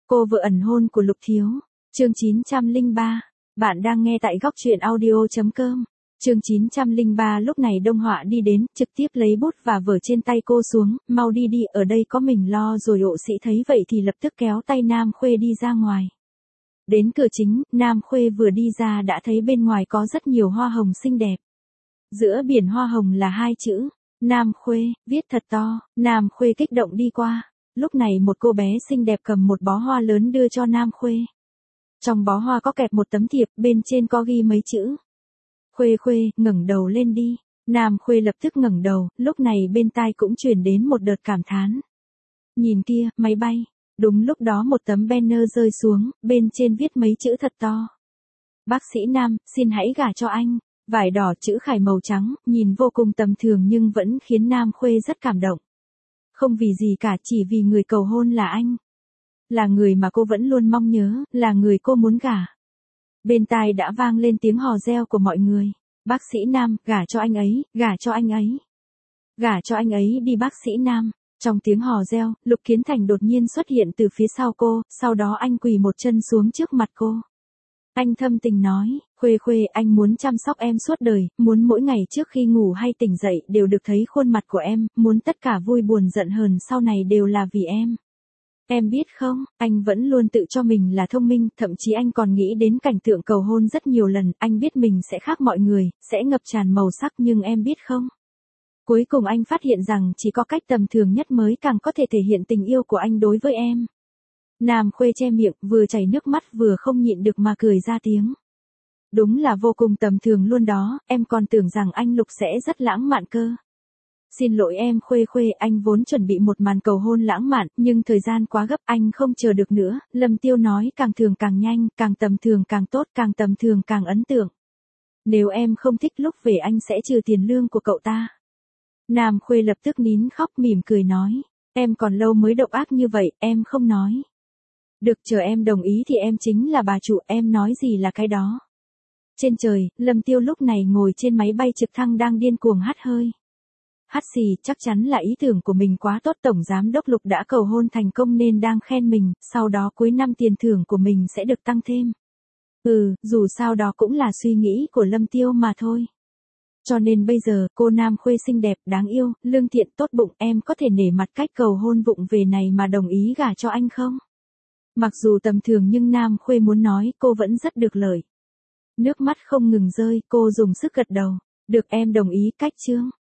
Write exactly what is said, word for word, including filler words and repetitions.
Cô vợ ẩn hôn của Lục Thiếu. Chương chín trăm lẻ ba. Bạn đang nghe tại góc truyện audio chấm com. Chương chín trăm lẻ ba. Lúc này Đông Họa đi đến, trực tiếp lấy bút và vở trên tay cô xuống, mau đi đi, ở đây có mình lo rồi. Ộ Sĩ thấy vậy thì lập tức kéo tay Nam Khuê đi ra ngoài. Đến cửa chính, Nam Khuê vừa đi ra đã thấy bên ngoài có rất nhiều hoa hồng xinh đẹp. Giữa biển hoa hồng là hai chữ, Nam Khuê, viết thật to. Nam Khuê kích động đi qua. Lúc này một cô bé xinh đẹp cầm một bó hoa lớn đưa cho Nam Khuê. Trong bó hoa có kẹp một tấm thiệp, bên trên có ghi mấy chữ. Khuê Khuê, ngẩng đầu lên đi. Nam Khuê lập tức ngẩng đầu, lúc này bên tai cũng truyền đến một đợt cảm thán. Nhìn kia, máy bay. Đúng lúc đó một tấm banner rơi xuống, bên trên viết mấy chữ thật to. Bác sĩ Nam, xin hãy gả cho anh. Vải đỏ chữ khải màu trắng, nhìn vô cùng tầm thường nhưng vẫn khiến Nam Khuê rất cảm động. Không vì gì cả, chỉ vì người cầu hôn là anh. Là người mà cô vẫn luôn mong nhớ, là người cô muốn gả. Bên tai đã vang lên tiếng hò reo của mọi người. Bác sĩ Nam, gả cho anh ấy, gả cho anh ấy. Gả cho anh ấy đi bác sĩ Nam. Trong tiếng hò reo, Lục Kiến Thành đột nhiên xuất hiện từ phía sau cô, sau đó anh quỳ một chân xuống trước mặt cô. Anh thâm tình nói, Khuê Khuê, anh muốn chăm sóc em suốt đời, muốn mỗi ngày trước khi ngủ hay tỉnh dậy đều được thấy khuôn mặt của em, muốn tất cả vui buồn giận hờn sau này đều là vì em. Em biết không, anh vẫn luôn tự cho mình là thông minh, thậm chí anh còn nghĩ đến cảnh tượng cầu hôn rất nhiều lần, anh biết mình sẽ khác mọi người, sẽ ngập tràn màu sắc, nhưng em biết không? Cuối cùng anh phát hiện rằng chỉ có cách tầm thường nhất mới càng có thể thể hiện tình yêu của anh đối với em. Nam Khuê che miệng, vừa chảy nước mắt vừa không nhịn được mà cười ra tiếng. Đúng là vô cùng tầm thường luôn đó, em còn tưởng rằng anh Lục sẽ rất lãng mạn cơ. Xin lỗi em Khuê Khuê, anh vốn chuẩn bị một màn cầu hôn lãng mạn, nhưng thời gian quá gấp, anh không chờ được nữa. Lâm Tiêu nói, càng thường càng nhanh, càng tầm thường càng tốt, càng tầm thường càng ấn tượng. Nếu em không thích lúc về anh sẽ trừ tiền lương của cậu ta. Nam Khuê lập tức nín khóc, mỉm cười nói, em còn lâu mới độc ác như vậy, em không nói. Được, chờ em đồng ý thì em chính là bà chủ, em nói gì là cái đó. Trên trời, Lâm Tiêu lúc này ngồi trên máy bay trực thăng đang điên cuồng hắt hơi. Hắt xì, chắc chắn là ý tưởng của mình quá tốt, tổng giám đốc Lục đã cầu hôn thành công nên đang khen mình, sau đó cuối năm tiền thưởng của mình sẽ được tăng thêm. Ừ, dù sao đó cũng là suy nghĩ của Lâm Tiêu mà thôi. Cho nên bây giờ, cô Nam Khuê xinh đẹp, đáng yêu, lương thiện, tốt bụng, em có thể nể mặt cách cầu hôn vụng về này mà đồng ý gả cho anh không? Mặc dù tầm thường nhưng Nam Khuê muốn nói, cô vẫn rất được lợi. Nước mắt không ngừng rơi, cô dùng sức gật đầu. Được, em đồng ý, cách chương.